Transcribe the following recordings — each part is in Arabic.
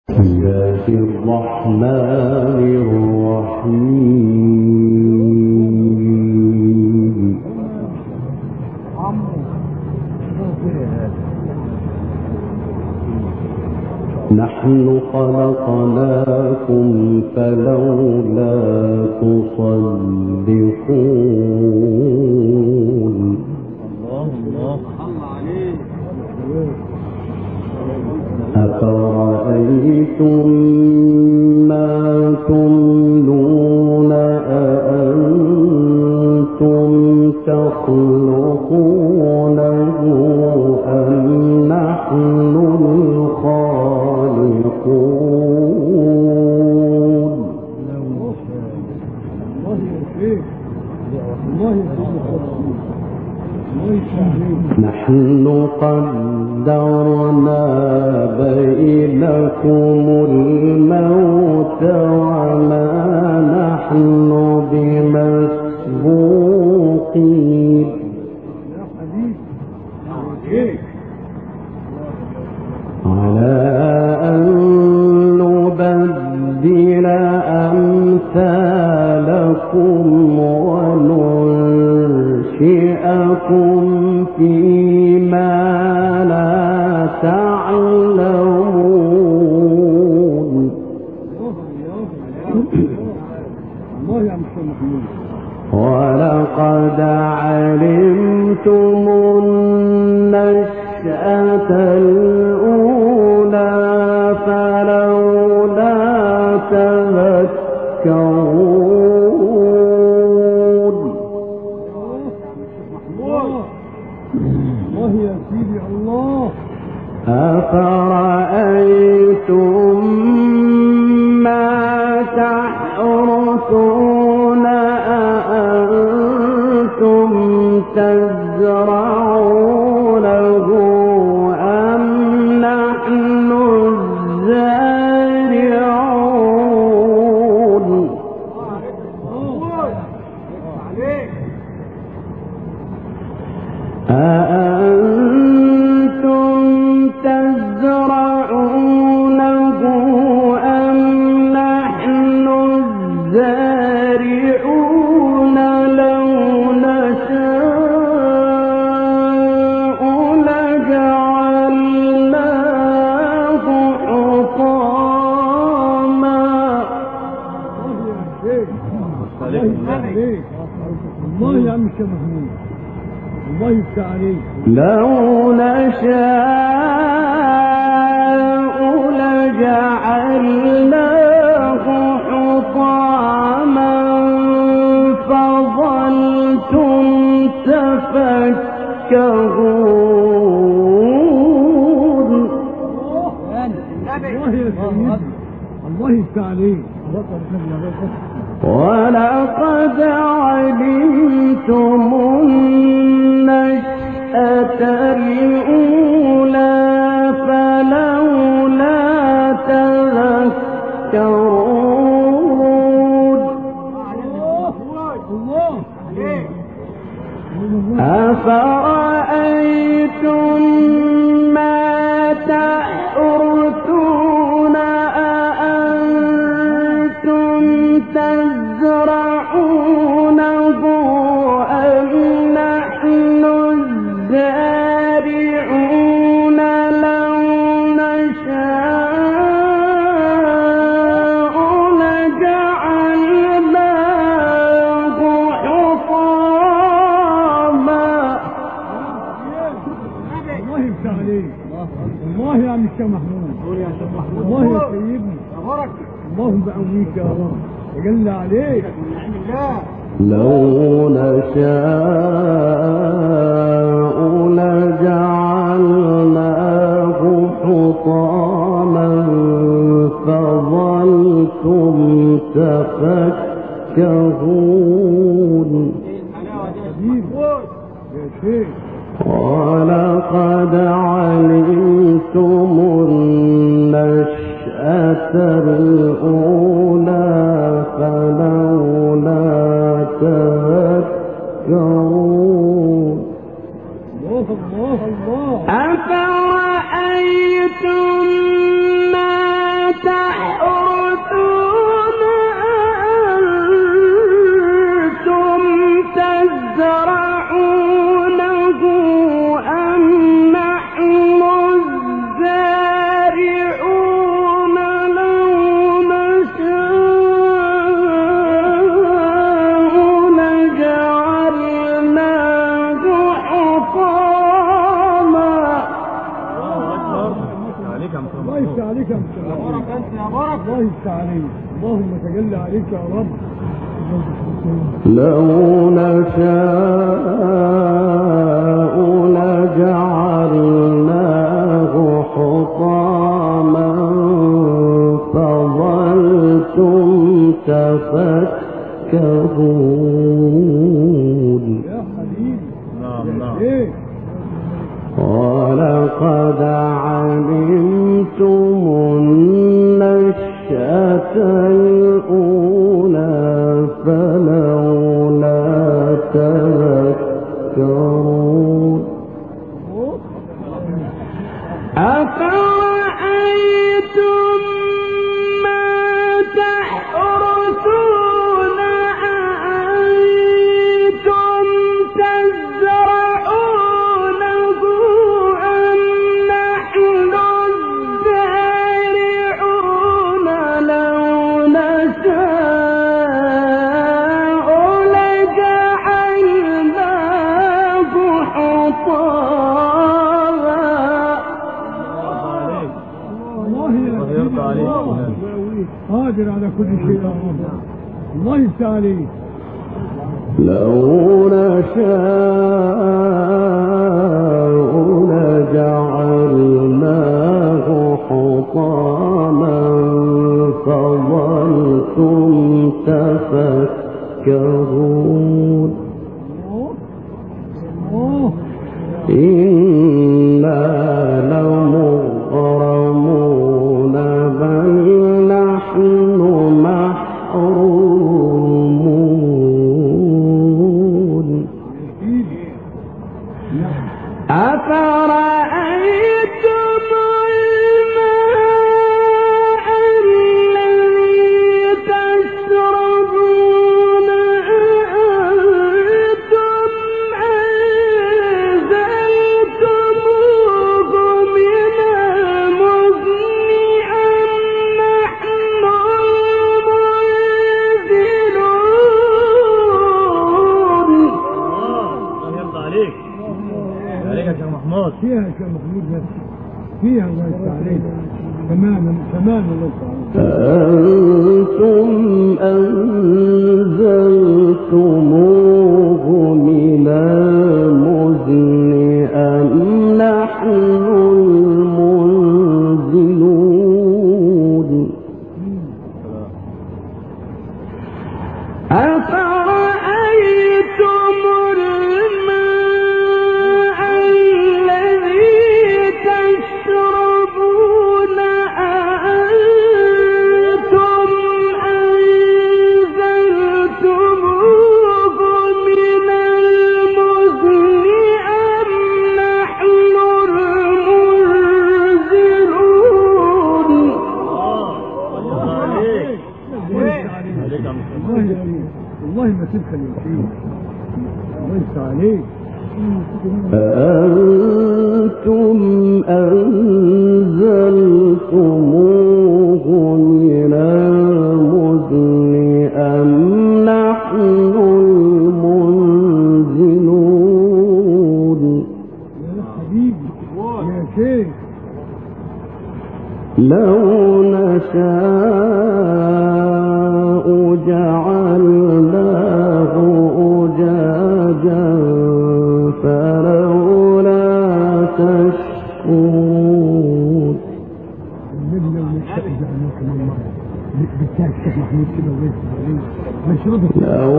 بسم الله الرحمن الرحيم. نحن خلقناكم فلولا تصدقون. أفرأيتم ما تمنون أأنتم تخلقونه أم نحن الخالقون؟ نحن قدرنا بينكم الموت وما نحن بمسبوقين على أن نبدل أمثالكم وننشئكم فيما لا تعلمون. ولقد علمتم النشأة الأولى فلولا تذكرون. أفرأيتم ما تحرثون أأنتم تزرعونه أم نحن الزارعون؟ أأنتم تزرعونه أم نحن الزارعون؟ لو نشاء لجعلناه حطاما. الله يا عم الشيخ محمود، الله يفتح عليك. لو نشاء لجعلناه حطاما فظلتم تفكهون. الله يفتح عليك. ولقد علمتم النشأة الأولى فلولا تذكرون. أفرأيتم ما تحرثون أأنتم تزرعونه أم نحن الزارعون؟ لو نشاء لجعلناه حطاما. الله يفتح عليك. الله يا عم الشيخ محمود، الله يا سيدنا، اللهم بقويك يا رب وجل عليك. لو نشاء لجعلناه حطاما فظلتم تفكهون. ولقد علمتم النشأة الأولى فلولا تذكرون. أفرأيتم ما الله يفتح عليك. اللهم تجلى عليك يا رب. لو نشاء لجعلناه حطاما فظلتم تفكرون. يا حبيبي. نعم. ولقد علمتم النشأة الأولى فلولا تذكرون. أفرأيتم ما تحرثون أأنتم تزرعونه أم نحن الزارعون لو نشاء لجعلناه حطاما. الله يرضى عليك. قادر على كل شيء يا رب. الله يفتح عليك. لو نشاء لجعلناه حطاما فظلتم تفكرون. إنا لمغرمون بل نحن محرومون. أفرأيتم الماء الذي تشربون أأنتم أنزلتموه من المزن أم نحن المنزلون. الله يرضى عليك. عليك يا شيخ محمود. فيها يا شيخ محمود نفسي. فيها الله يفتح عليك. تماما الله تعالى. أأنتم أنزلتموه من المزن أم نحن المنزلون. أفرأيتم الماء الذي تشربون أأنتم أنزلتموه من المزن أم نحن المنزلون. والله ما تدخل فيه. الله يفتح عليك. أأنتم أنزلتموه من المزن أم نحن المنزلون. يا حبيبي يا شيخ. لو نشاء جعلناه أجاجا فلولا تشكرون. النبي لو نشاء جعلناه كمان مرة بالتالي الشيخ محمود كده الله يفتح عليك. مشربه. لو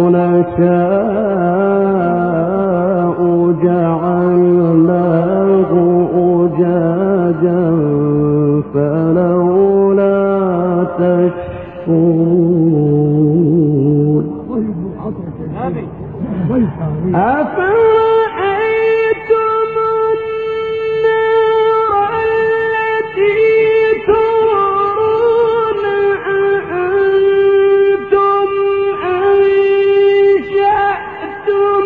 نشاء جعلناه أجاجا فلولا تشكرون. الله يبارك عطرك يا نبي. الله يفتح عليك. أفرأيتم النار التي تورون أأنتم أنشأتم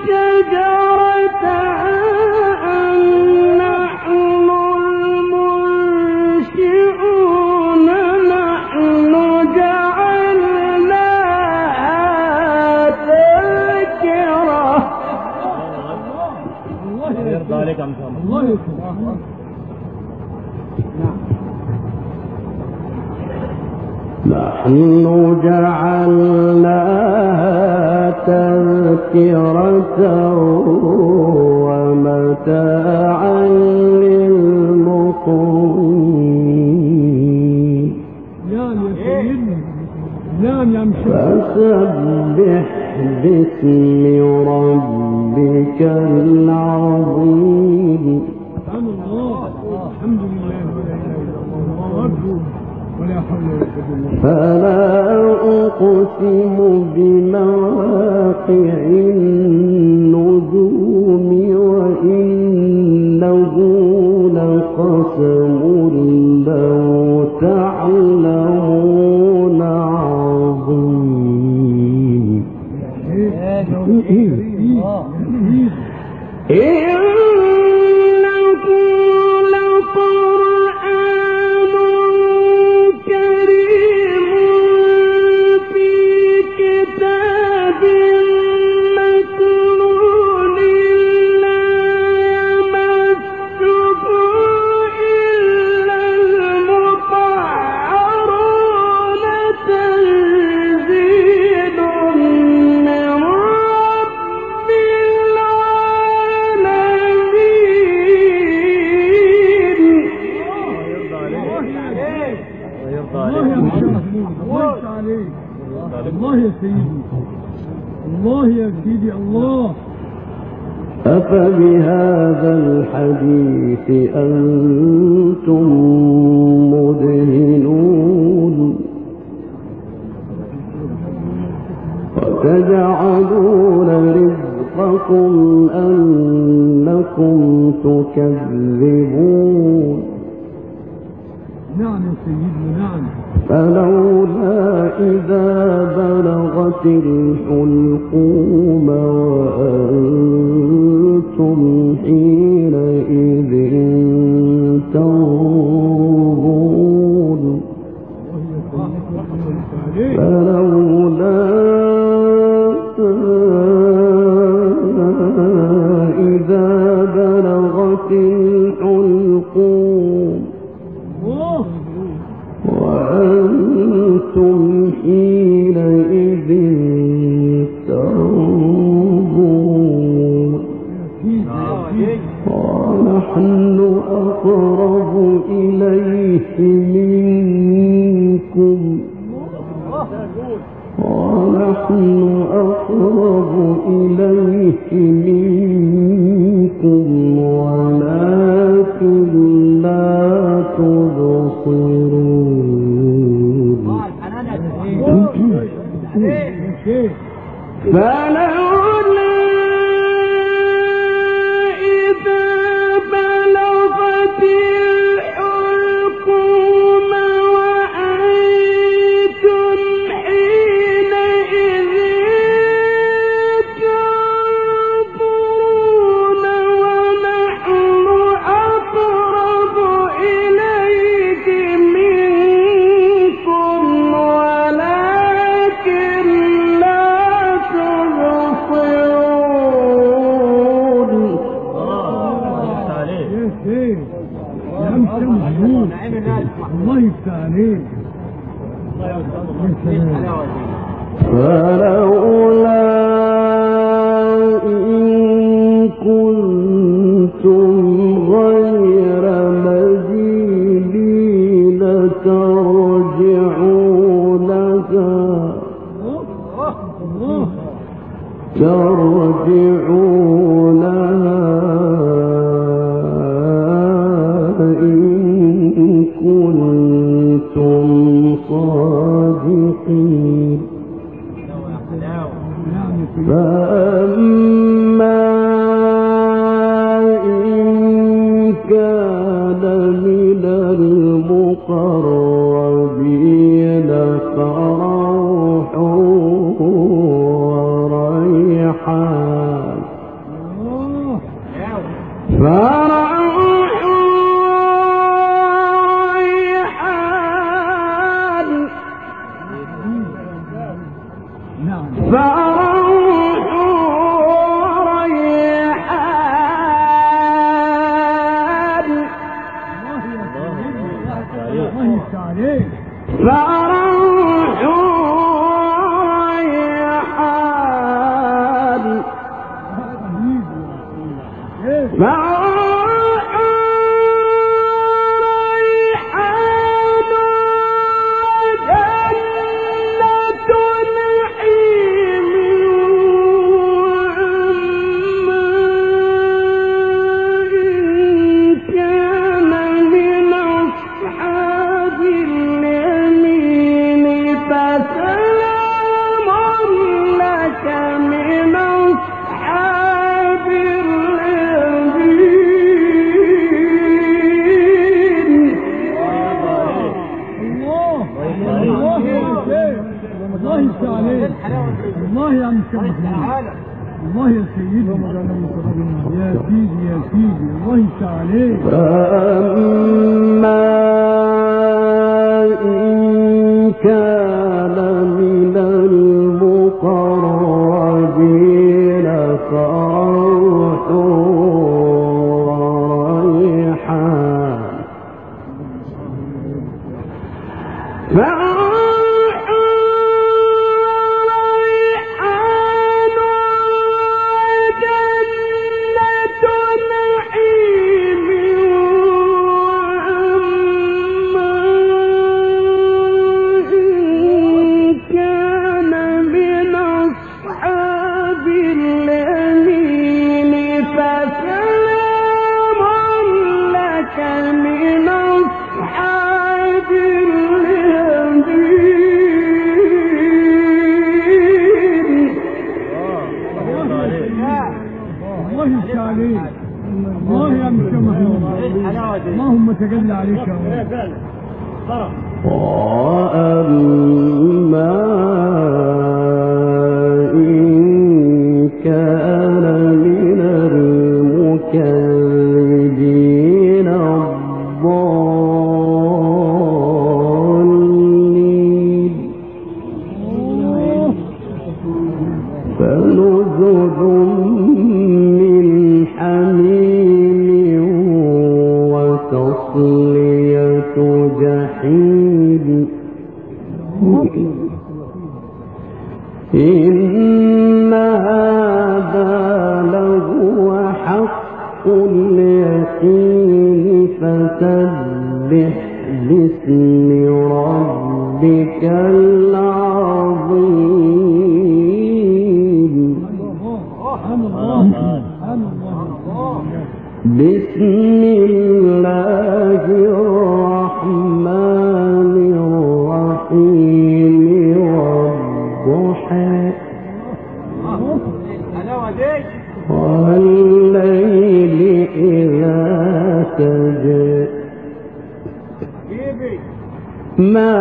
شجرتها أم نحن المنشئون نحن جعلناها تذكرة. الله يرضى عليك يا محمد. الله يفتح. نحن جعلناها تذكرة ومتاعا للمقوين. نعم يا سيدنا، نعم يا مشايخ. فسبح باسم ربك العظيم. سبحان الله، الحمد لله ولا اله الا الله اكبر ولا حول ولا قوه الا بالله. فلا أقسم بمواقع النجوم وإنه لقسم لو تعلمون عظيم. الله يا سيدي، الله يا سيدي، الله. أفبهذا الحديث أنتم مدهنون وتجعلون رزقكم أنكم تكذبون. نعم يا سيدي، نعم. فلولا إذا بلغت الحلقوم وأنتم حينئذ تنظرون. فلولا إذا بلغت الحلقوم وأنتم حينئذ تنظرون. ونحن أقرب إليه منكم ونحن أقرب إليه منكم ولكن لا تبصرون. فلولا إذا بلغت الحلقوم وأنتم حينئذ تنظرون ونحن أقرب إليه منكم ولكن لا تبصرون. الله يفتح عليك. فلولا إن كنتم غير مدينين ترجعونها إن كنتم صادقين. فأما إن كان من المقربين فروح وريحان فروح يفتح عليك. الله يا عم الشيخ محمود. الله يا سيدي يا سيدي يا سيدي الله يفتح عليك. فأما إن كان من المقربين فروح وريحان اللهم تجلى عليك يا رب. وأما إن كان من المكذبين الضالين فنزل من حميم وتصلية جحيم إن هذا لهو حق اليقين فسبح باسم ربك العظيم بسم الله الرحمن الرحيم والضحى والليل إذا سجى ما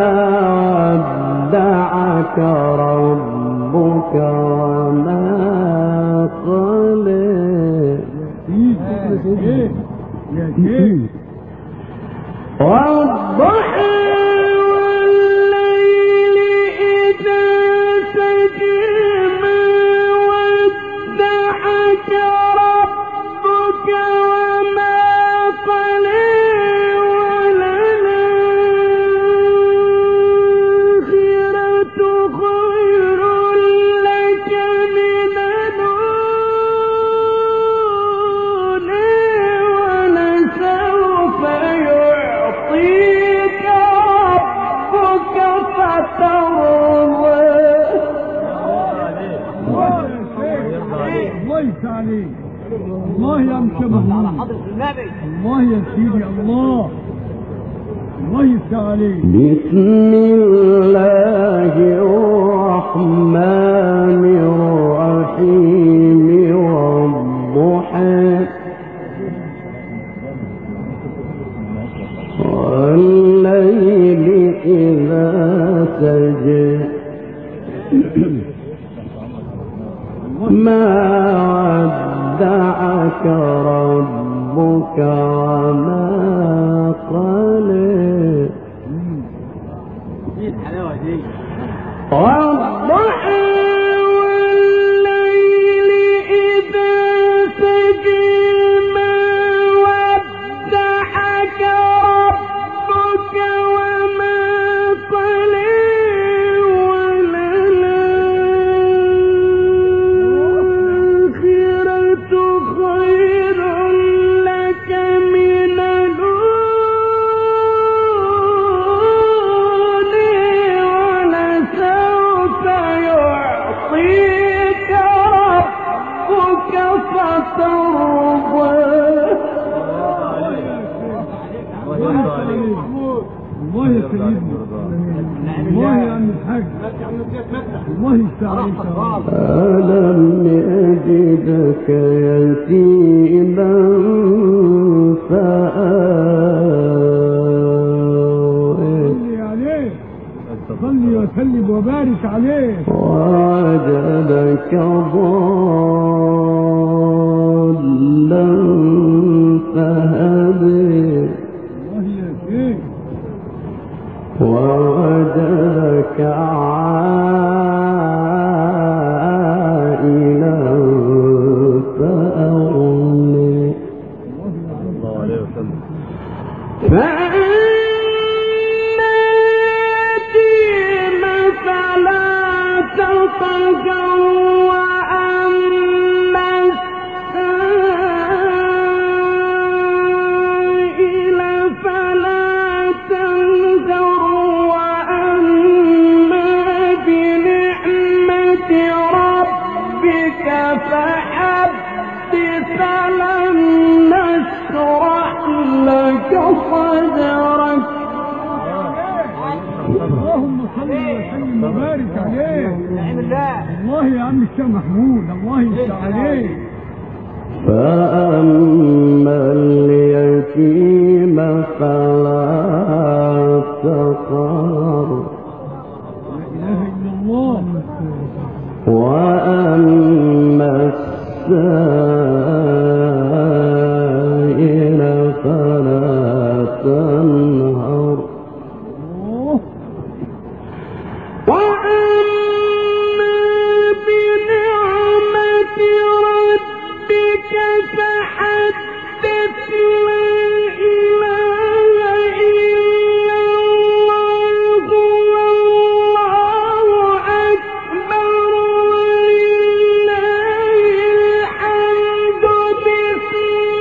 ودعك ربك وما قلى والضحى والليل إذا سجى ما ودعك ربك وما قلى وللآخرة خير لك من الأولى ولسوف يعطيك ربك فترضى. الله يفتح عليك. الله يا عم الشيخ محمود. الله يا سيدي الله يفتح عليك. بسم الله الرحمن الرحيم والضحى والليل إذا سجى ما ودعك ربك وما قلى والضحى والليل إذا سجى ما ودعك ربك وما قلى وللآخرة خير لك من الأولى ولسوف يعطيك ربك فترضى. الله يا سيدنا الله يا عم الحاج الله يفتح عليك. ألم يجدك يتيما فآوى صلي وسلم وبارك عليه. ووجدك ضالا فهدي والله يا شيخ. ووجدك عائلا فأغني الله عليه وسلم. فأما اليتيم فلا تقهر وأما السائل فلا تنهر وأما بنعمة ربك فحدث ألم نشرح لك صدرك. اللهم صل وسلم وبارك عليه. الله يا عم الشيخ محمود، الله يفتح عليك. فأما اليتيم فلا تقهر لا إله إلا الله. وأما السائل فلا تنهر وأما بنعمة ربك فحدث. لا إله إلا الله والله أكبر ولله الحمد. بسم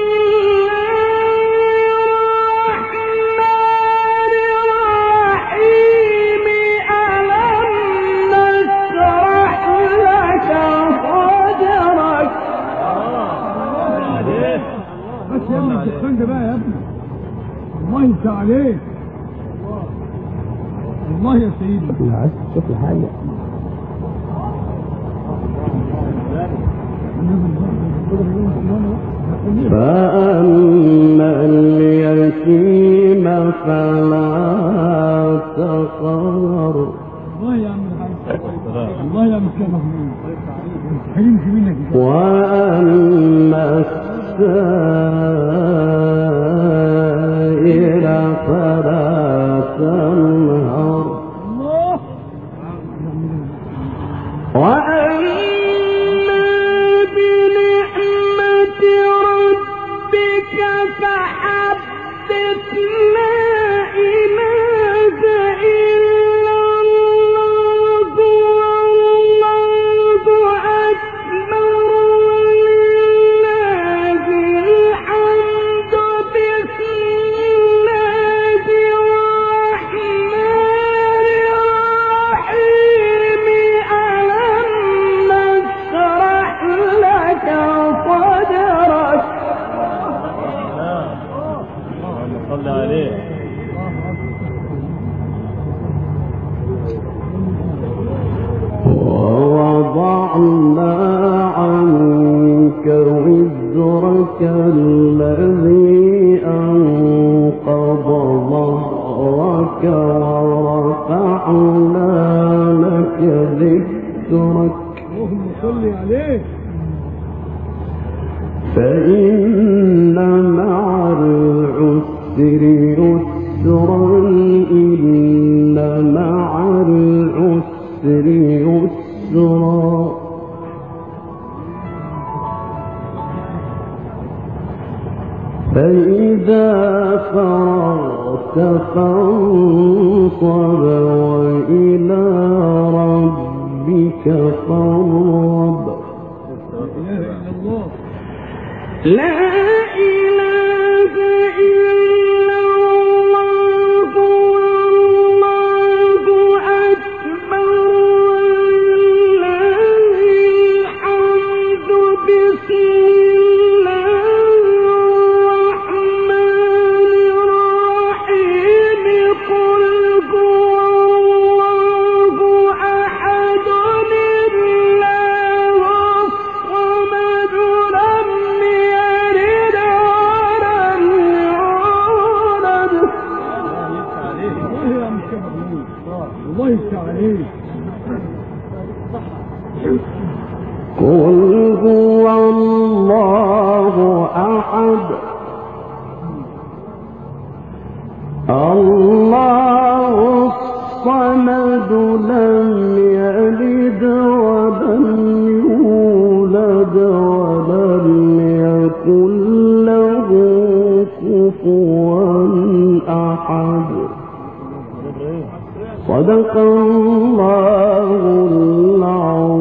الدخان ده بقى يا ابني. الله يفتح عليك. الله يا سيدي. عايز تشوف الحاجة. فأما اليتيم فلا تقهر. الله يا عم الحاج. الله يا عم الشيخ محمود. حلمش منك. وأما السائل فلا تنهر وأما بنعمة ربك فحدث. لا إله إلا الله والله أكبر ولله الحمد. بسم الله الرحمن الرحيم. ألم نشرح لك صدرك. اللهم صل عليه. ووضعنا عنك وزرك الذي أنقض ظهرك ورفعنا لك ذكرك. اللهم صل عليه. فإن مع العسر يسرا إن مع العسر يسرا. فإذا فرغت فانصب وإلى ربك فارغب. لا إله إلا الله والله أكبر ولله الحمد. بسم الله الرحمن الرحيم. قل هو الله أحد الله الصمد لم يلد ولم يولد الله يفتح عليك. قل هو الله أحد الله الصمد لم يلد ولم يولد ولم يكن له كفوا أحد. صدق الله العظيم.